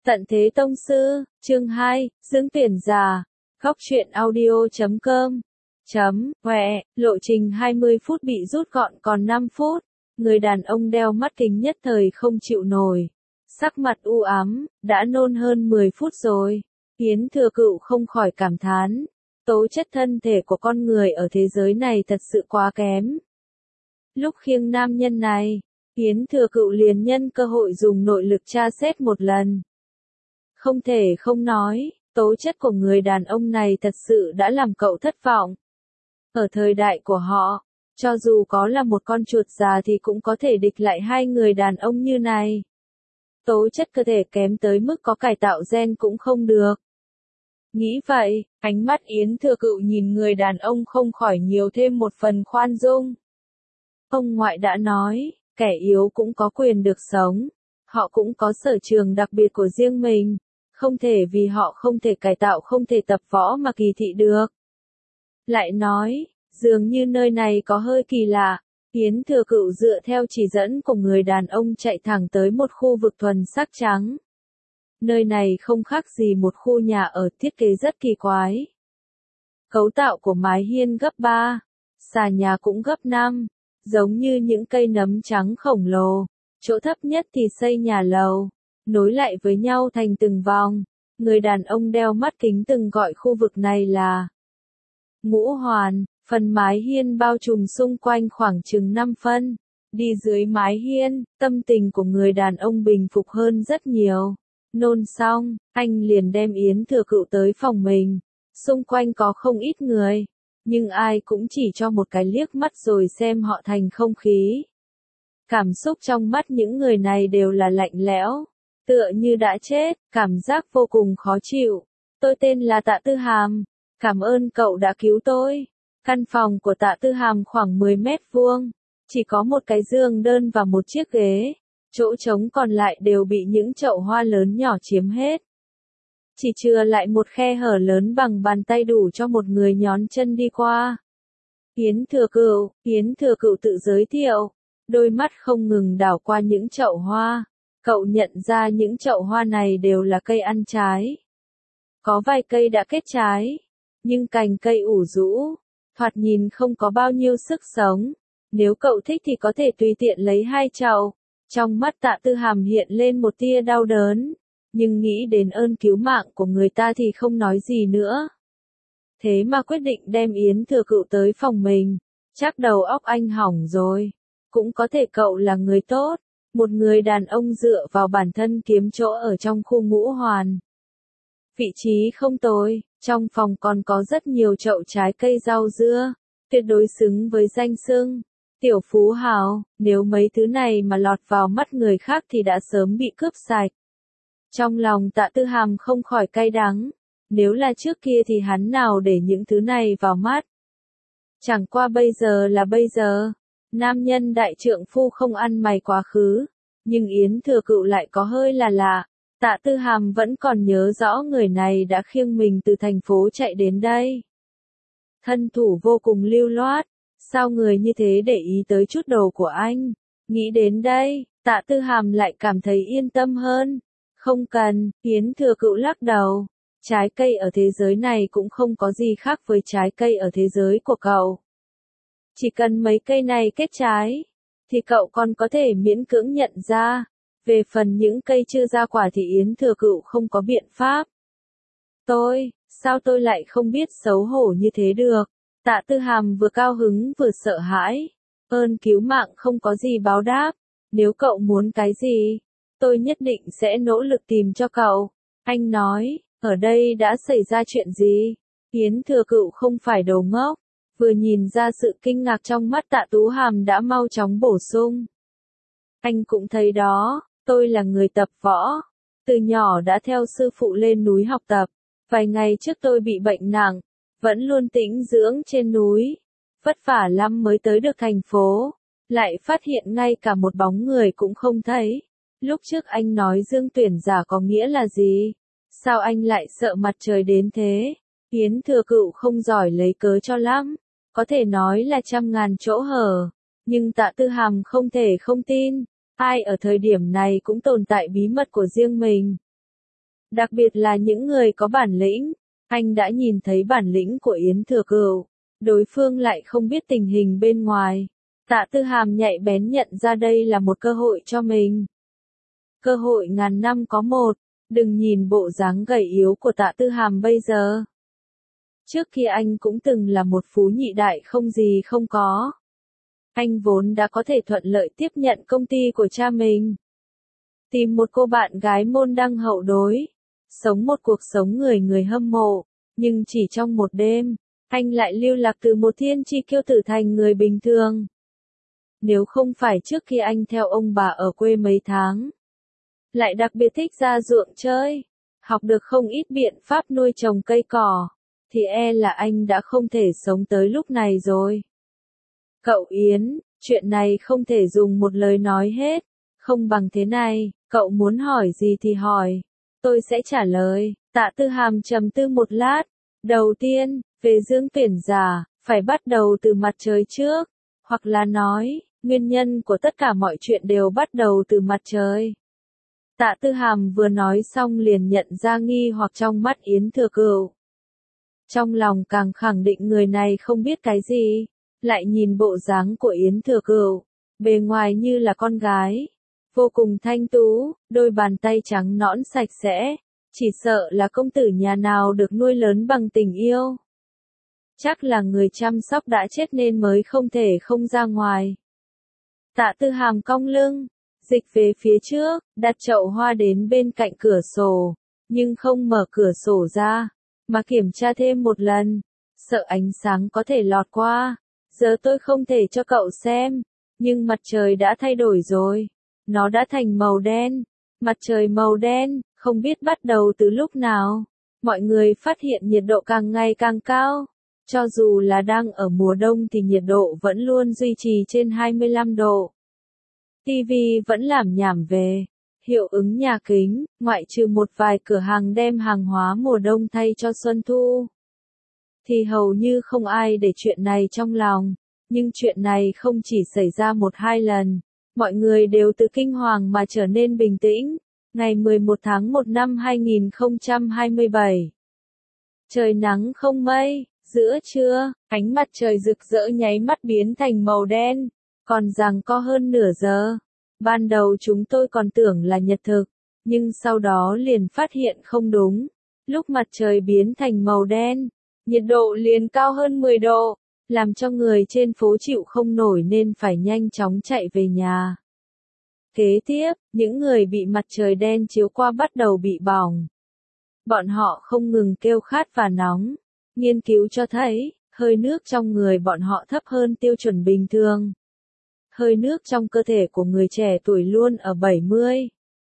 Tận Thế Tông Sư, chương 2, dưỡng tuyển giả, góc truyện audio.com. Huệ, lộ trình 20 phút bị rút gọn còn 5 phút. Người đàn ông đeo mắt kính nhất thời không chịu nổi. Sắc mặt u ám, đã nôn hơn 10 phút rồi. Yến Thừa Cựu không khỏi cảm thán. Tố chất thân thể của con người ở thế giới này thật sự quá kém. Lúc khiêng nam nhân này, Yến Thừa Cựu liền nhân cơ hội dùng nội lực tra xét một lần. Không thể không nói, tố chất của người đàn ông này thật sự đã làm cậu thất vọng. Ở thời đại của họ, cho dù có là một con chuột già thì cũng có thể địch lại hai người đàn ông như này. Tố chất cơ thể kém tới mức có cải tạo gen cũng không được. Nghĩ vậy, ánh mắt Yến Thừa Cựu nhìn người đàn ông không khỏi nhiều thêm một phần khoan dung. Ông ngoại đã nói, kẻ yếu cũng có quyền được sống. Họ cũng có sở trường đặc biệt của riêng mình. Không thể vì họ không thể cải tạo không thể tập võ mà kỳ thị được. Lại nói, dường như nơi này có hơi kỳ lạ. Yến Thừa Cựu dựa theo chỉ dẫn của người đàn ông chạy thẳng tới một khu vực thuần sắc trắng. Nơi này không khác gì một khu nhà ở thiết kế rất kỳ quái. Cấu tạo của mái hiên gấp 3, xà nhà cũng gấp 5, giống như những cây nấm trắng khổng lồ. Chỗ thấp nhất thì xây nhà lầu, nối lại với nhau thành từng vòng. Người đàn ông đeo mắt kính từng gọi khu vực này là Ngũ Hoàn. Phần mái hiên bao trùm xung quanh khoảng chừng 5 phân. Đi dưới mái hiên, tâm tình của người đàn ông bình phục hơn rất nhiều. Nôn xong, anh liền đem Yến Thừa Cựu tới phòng mình. Xung quanh có không ít người, nhưng ai cũng chỉ cho một cái liếc mắt rồi xem họ thành không khí. Cảm xúc trong mắt những người này đều là lạnh lẽo, tựa như đã chết, cảm giác vô cùng khó chịu. Tôi tên là Tạ Tư Hàm, cảm ơn cậu đã cứu tôi. Căn phòng của Tạ Tư Hàm khoảng 10 mét vuông, chỉ có một cái giường đơn và một chiếc ghế, chỗ trống còn lại đều bị những chậu hoa lớn nhỏ chiếm hết. Chỉ chừa lại một khe hở lớn bằng bàn tay đủ cho một người nhón chân đi qua. Yến Thừa Cựu tự giới thiệu, đôi mắt không ngừng đảo qua những chậu hoa. Cậu nhận ra những chậu hoa này đều là cây ăn trái. Có vài cây đã kết trái, nhưng cành cây ủ rũ, thoạt nhìn không có bao nhiêu sức sống. Nếu cậu thích thì có thể tùy tiện lấy 2 chậu. Trong mắt Tạ Tư Hàm hiện lên một tia đau đớn, nhưng nghĩ đến ơn cứu mạng của người ta thì không nói gì nữa. Thế mà quyết định đem Yến Thừa Cựu tới phòng mình, chắc đầu óc anh hỏng rồi. Cũng có thể cậu là người tốt, một người đàn ông dựa vào bản thân kiếm chỗ ở trong khu Ngũ Hoàn. Vị trí không tồi, trong phòng còn có rất nhiều chậu trái cây rau dưa, tuyệt đối xứng với danh xưng tiểu phú hào. Nếu mấy thứ này mà lọt vào mắt người khác thì đã sớm bị cướp sạch. Trong lòng Tạ Tư Hàm không khỏi cay đắng, nếu là trước kia thì hắn nào để những thứ này vào mắt. Chẳng qua bây giờ là bây giờ, nam nhân đại trượng phu không ăn mày quá khứ, nhưng Yến Thừa Cựu lại có hơi là lạ. Tạ Tư Hàm vẫn còn nhớ rõ người này đã khiêng mình từ thành phố chạy đến đây. Thân thủ vô cùng lưu loát, sao người như thế để ý tới chút đồ của anh? Nghĩ đến đây, Tạ Tư Hàm lại cảm thấy yên tâm hơn. Không cần, Yến Thừa Cựu lắc đầu. Trái cây ở thế giới này cũng không có gì khác với trái cây ở thế giới của cậu. Chỉ cần mấy cây này kết trái, thì cậu còn có thể miễn cưỡng nhận ra. Về phần những cây chưa ra quả thì Yến Thừa Cựu không có biện pháp. Sao tôi lại không biết xấu hổ như thế được? Tạ Tư Hàm vừa cao hứng vừa sợ hãi. Ơn cứu mạng không có gì báo đáp. Nếu cậu muốn cái gì, tôi nhất định sẽ nỗ lực tìm cho cậu. Anh nói, ở đây đã xảy ra chuyện gì? Yến Thừa Cựu không phải đồ ngốc. Vừa nhìn ra sự kinh ngạc trong mắt Tạ Tú Hàm đã mau chóng bổ sung. Anh cũng thấy đó, tôi là người tập võ. Từ nhỏ đã theo sư phụ lên núi học tập. Vài ngày trước tôi bị bệnh nặng, vẫn luôn tĩnh dưỡng trên núi. Vất vả lắm mới tới được thành phố. Lại phát hiện ngay cả một bóng người cũng không thấy. Lúc trước anh nói dương tuyển giả có nghĩa là gì? Sao anh lại sợ mặt trời đến thế? Yến Thừa Cựu không giỏi lấy cớ cho lắm. Có thể nói là trăm ngàn chỗ hở. Nhưng Tạ Tư Hàm không thể không tin. Ai ở thời điểm này cũng tồn tại bí mật của riêng mình. Đặc biệt là những người có bản lĩnh. Anh đã nhìn thấy bản lĩnh của Yến Thừa Cửu. Đối phương lại không biết tình hình bên ngoài. Tạ Tư Hàm nhạy bén nhận ra đây là một cơ hội cho mình. Cơ hội ngàn năm có một. Đừng nhìn bộ dáng gầy yếu của Tạ Tư Hàm bây giờ. Trước kia anh cũng từng là một phú nhị đại không gì không có. Anh vốn đã có thể thuận lợi tiếp nhận công ty của cha mình. Tìm một cô bạn gái môn đăng hậu đối. Sống một cuộc sống người người hâm mộ. Nhưng chỉ trong một đêm, anh lại lưu lạc từ một thiên chi kiêu tử thành người bình thường. Nếu không phải trước khi anh theo ông bà ở quê mấy tháng, lại đặc biệt thích ra ruộng chơi, học được không ít biện pháp nuôi trồng cây cỏ, thì e là anh đã không thể sống tới lúc này rồi. Cậu Yến, chuyện này không thể dùng một lời nói hết, không bằng thế này, cậu muốn hỏi gì thì hỏi, tôi sẽ trả lời. Tạ Tư Hàm trầm tư một lát. Đầu tiên, về dưỡng tuyển giả, phải bắt đầu từ mặt trời trước, hoặc là nói, nguyên nhân của tất cả mọi chuyện đều bắt đầu từ mặt trời. Tạ Tư Hàm vừa nói xong liền nhận ra nghi hoặc trong mắt Yến Thừa Cửu. Trong lòng càng khẳng định người này không biết cái gì, lại nhìn bộ dáng của Yến Thừa Cửu, bề ngoài như là con gái, vô cùng thanh tú, đôi bàn tay trắng nõn sạch sẽ, chỉ sợ là công tử nhà nào được nuôi lớn bằng tình yêu. Chắc là người chăm sóc đã chết nên mới không thể không ra ngoài. Tạ Tư Hàm cong lưng, dịch về phía trước, đặt chậu hoa đến bên cạnh cửa sổ, nhưng không mở cửa sổ ra, mà kiểm tra thêm một lần, sợ ánh sáng có thể lọt qua. Giờ tôi không thể cho cậu xem, nhưng mặt trời đã thay đổi rồi, nó đã thành màu đen. Mặt trời màu đen, không biết bắt đầu từ lúc nào, mọi người phát hiện nhiệt độ càng ngày càng cao. Cho dù là đang ở mùa đông thì nhiệt độ vẫn luôn duy trì trên 25 độ. TV vẫn làm nhảm về hiệu ứng nhà kính, ngoại trừ một vài cửa hàng đem hàng hóa mùa đông thay cho xuân thu, thì hầu như không ai để chuyện này trong lòng. Nhưng chuyện này không chỉ xảy ra một hai lần, mọi người đều từ kinh hoàng mà trở nên bình tĩnh. Ngày 11 tháng 1 năm 2027. Trời nắng không mây, giữa trưa, ánh mặt trời rực rỡ nháy mắt biến thành màu đen, còn giằng co hơn nửa giờ. Ban đầu chúng tôi còn tưởng là nhật thực, nhưng sau đó liền phát hiện không đúng. Lúc mặt trời biến thành màu đen, nhiệt độ liền cao hơn 10 độ, làm cho người trên phố chịu không nổi nên phải nhanh chóng chạy về nhà. Kế tiếp, những người bị mặt trời đen chiếu qua bắt đầu bị bỏng. Bọn họ không ngừng kêu khát và nóng. Nghiên cứu cho thấy, hơi nước trong người bọn họ thấp hơn tiêu chuẩn bình thường. Hơi nước trong cơ thể của người trẻ tuổi luôn ở 70,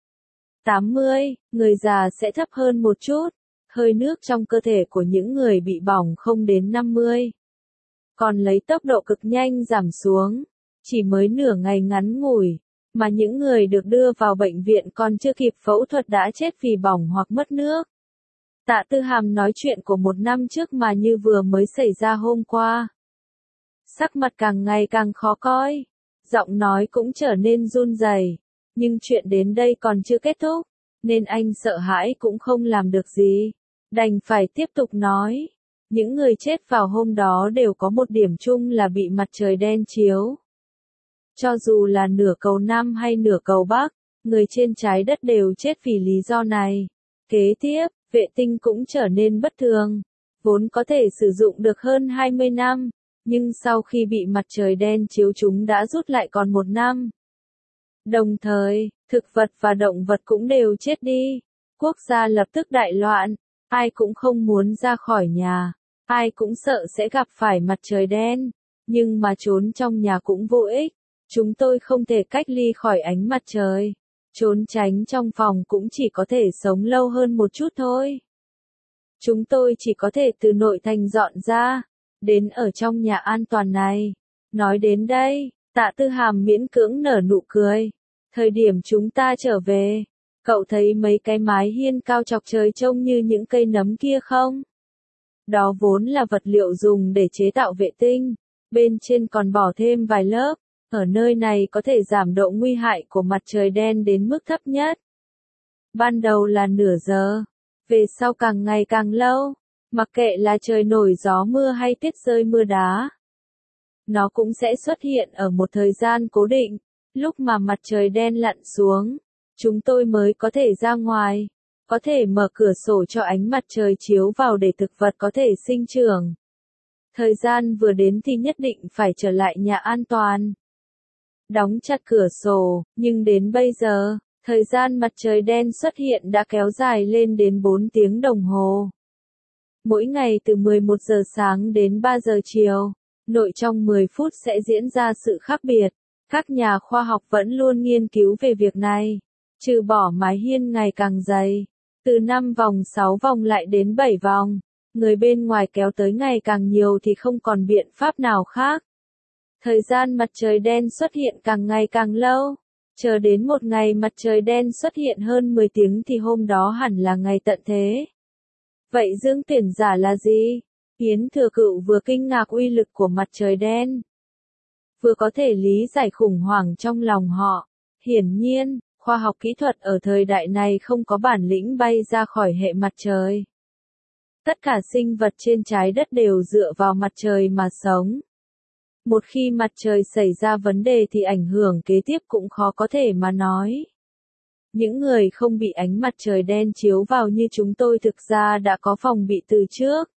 80, người già sẽ thấp hơn một chút. Hơi nước trong cơ thể của những người bị bỏng không đến 50. Còn lấy tốc độ cực nhanh giảm xuống. Chỉ mới nửa ngày ngắn ngủi, mà những người được đưa vào bệnh viện còn chưa kịp phẫu thuật đã chết vì bỏng hoặc mất nước. Tạ Tư Hàm nói chuyện của một năm trước mà như vừa mới xảy ra hôm qua. Sắc mặt càng ngày càng khó coi, giọng nói cũng trở nên run rẩy. Nhưng chuyện đến đây còn chưa kết thúc, nên anh sợ hãi cũng không làm được gì, đành phải tiếp tục nói. Những người chết vào hôm đó đều có một điểm chung là bị mặt trời đen chiếu. Cho dù là nửa cầu Nam hay nửa cầu Bắc, người trên trái đất đều chết vì lý do này. Kế tiếp, vệ tinh cũng trở nên bất thường. Vốn có thể sử dụng được hơn 20 năm, nhưng sau khi bị mặt trời đen chiếu chúng đã rút lại còn 1 năm. Đồng thời, thực vật và động vật cũng đều chết đi. Quốc gia lập tức đại loạn, ai cũng không muốn ra khỏi nhà, ai cũng sợ sẽ gặp phải mặt trời đen, nhưng mà trốn trong nhà cũng vô ích. Chúng tôi không thể cách ly khỏi ánh mặt trời. Trốn tránh trong phòng cũng chỉ có thể sống lâu hơn một chút thôi. Chúng tôi chỉ có thể từ nội thành dọn ra, đến ở trong nhà an toàn này. Nói đến đây, Tạ Tư Hàm miễn cưỡng nở nụ cười. Thời điểm chúng ta trở về, cậu thấy mấy cái mái hiên cao chọc trời trông như những cây nấm kia không? Đó vốn là vật liệu dùng để chế tạo vệ tinh, bên trên còn bỏ thêm vài lớp. Ở nơi này có thể giảm độ nguy hại của mặt trời đen đến mức thấp nhất. Ban đầu là nửa giờ, về sau càng ngày càng lâu, mặc kệ là trời nổi gió mưa hay tuyết rơi mưa đá. Nó cũng sẽ xuất hiện ở một thời gian cố định, lúc mà mặt trời đen lặn xuống, chúng tôi mới có thể ra ngoài, có thể mở cửa sổ cho ánh mặt trời chiếu vào để thực vật có thể sinh trưởng. Thời gian vừa đến thì nhất định phải trở lại nhà an toàn. Đóng chặt cửa sổ, nhưng đến bây giờ, thời gian mặt trời đen xuất hiện đã kéo dài lên đến 4 tiếng đồng hồ. Mỗi ngày từ 11 giờ sáng đến 3 giờ chiều, nội trong 10 phút sẽ diễn ra sự khác biệt. Các nhà khoa học vẫn luôn nghiên cứu về việc này. Trừ bỏ mái hiên ngày càng dày, từ 5 vòng 6 vòng lại đến 7 vòng, người bên ngoài kéo tới ngày càng nhiều thì không còn biện pháp nào khác. Thời gian mặt trời đen xuất hiện càng ngày càng lâu, chờ đến một ngày mặt trời đen xuất hiện hơn 10 tiếng thì hôm đó hẳn là ngày tận thế. Vậy dương tuyển giả là gì? Yến Thừa Cựu vừa kinh ngạc uy lực của mặt trời đen, vừa có thể lý giải khủng hoảng trong lòng họ. Hiển nhiên, khoa học kỹ thuật ở thời đại này không có bản lĩnh bay ra khỏi hệ mặt trời. Tất cả sinh vật trên trái đất đều dựa vào mặt trời mà sống. Một khi mặt trời xảy ra vấn đề thì ảnh hưởng kế tiếp cũng khó có thể mà nói. Những người không bị ánh mặt trời đen chiếu vào như chúng tôi thực ra đã có phòng bị từ trước.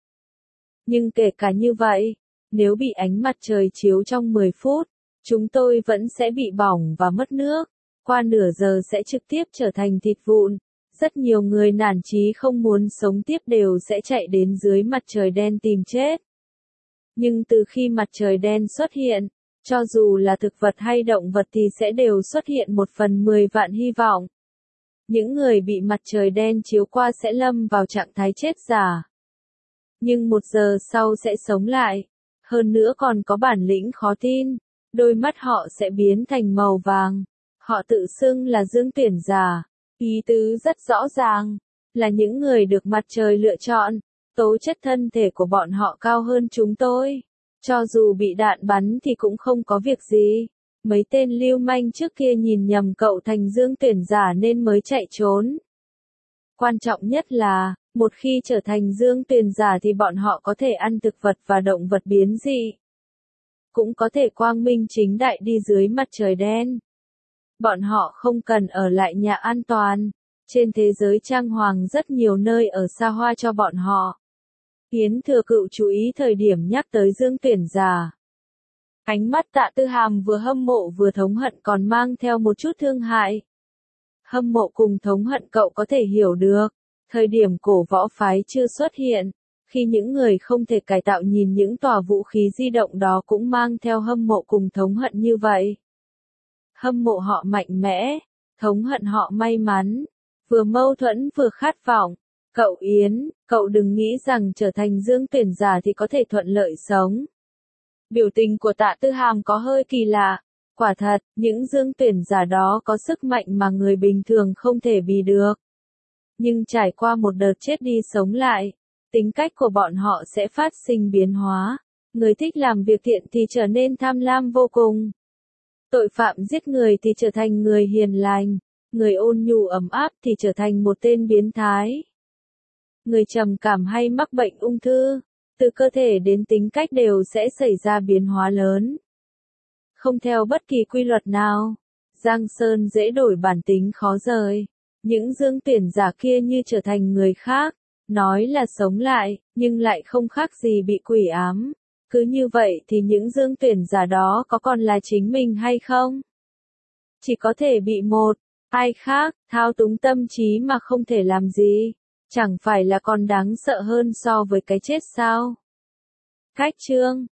Nhưng kể cả như vậy, nếu bị ánh mặt trời chiếu trong 10 phút, chúng tôi vẫn sẽ bị bỏng và mất nước. Qua nửa giờ sẽ trực tiếp trở thành thịt vụn. Rất nhiều người nản chí không muốn sống tiếp đều sẽ chạy đến dưới mặt trời đen tìm chết. Nhưng từ khi mặt trời đen xuất hiện, cho dù là thực vật hay động vật thì sẽ đều xuất hiện 1/10 vạn hy vọng. Những người bị mặt trời đen chiếu qua sẽ lâm vào trạng thái chết giả. Nhưng 1 giờ sau sẽ sống lại. Hơn nữa còn có bản lĩnh khó tin. Đôi mắt họ sẽ biến thành màu vàng. Họ tự xưng là dương tuyển giả. Ý tứ rất rõ ràng. Là những người được mặt trời lựa chọn. Tố chất thân thể của bọn họ cao hơn chúng tôi. Cho dù bị đạn bắn thì cũng không có việc gì. Mấy tên lưu manh trước kia nhìn nhầm cậu thành dương tuyển giả nên mới chạy trốn. Quan trọng nhất là, một khi trở thành dương tuyển giả thì bọn họ có thể ăn thực vật và động vật biến dị. Cũng có thể quang minh chính đại đi dưới mặt trời đen. Bọn họ không cần ở lại nhà an toàn. Trên thế giới trang hoàng rất nhiều nơi ở xa hoa cho bọn họ. Yến Thừa Cựu chú ý thời điểm nhắc tới dương tuyển giả. Ánh mắt Tạ Tư Hàm vừa hâm mộ vừa thống hận còn mang theo một chút thương hại. Hâm mộ cùng thống hận cậu có thể hiểu được. Thời điểm cổ võ phái chưa xuất hiện, khi những người không thể cải tạo nhìn những tòa vũ khí di động đó cũng mang theo hâm mộ cùng thống hận như vậy. Hâm mộ họ mạnh mẽ, thống hận họ may mắn, vừa mâu thuẫn vừa khát vọng. Cậu Yến, cậu đừng nghĩ rằng trở thành dương tuyển giả thì có thể thuận lợi sống. Biểu tình của Tạ Tư Hàm có hơi kỳ lạ. Quả thật, những dương tuyển giả đó có sức mạnh mà người bình thường không thể bì được. Nhưng trải qua một đợt chết đi sống lại, tính cách của bọn họ sẽ phát sinh biến hóa. Người thích làm việc thiện thì trở nên tham lam vô cùng. Tội phạm giết người thì trở thành người hiền lành. Người ôn nhu ấm áp thì trở thành một tên biến thái. Người trầm cảm hay mắc bệnh ung thư, từ cơ thể đến tính cách đều sẽ xảy ra biến hóa lớn. Không theo bất kỳ quy luật nào, Giang Sơn dễ đổi bản tính khó rời. Những dương tuyển giả kia như trở thành người khác, nói là sống lại, nhưng lại không khác gì bị quỷ ám. Cứ như vậy thì những dương tuyển giả đó có còn là chính mình hay không? Chỉ có thể bị một, ai khác, thao túng tâm trí mà không thể làm gì. Chẳng phải là còn đáng sợ hơn so với cái chết sao? Cách chương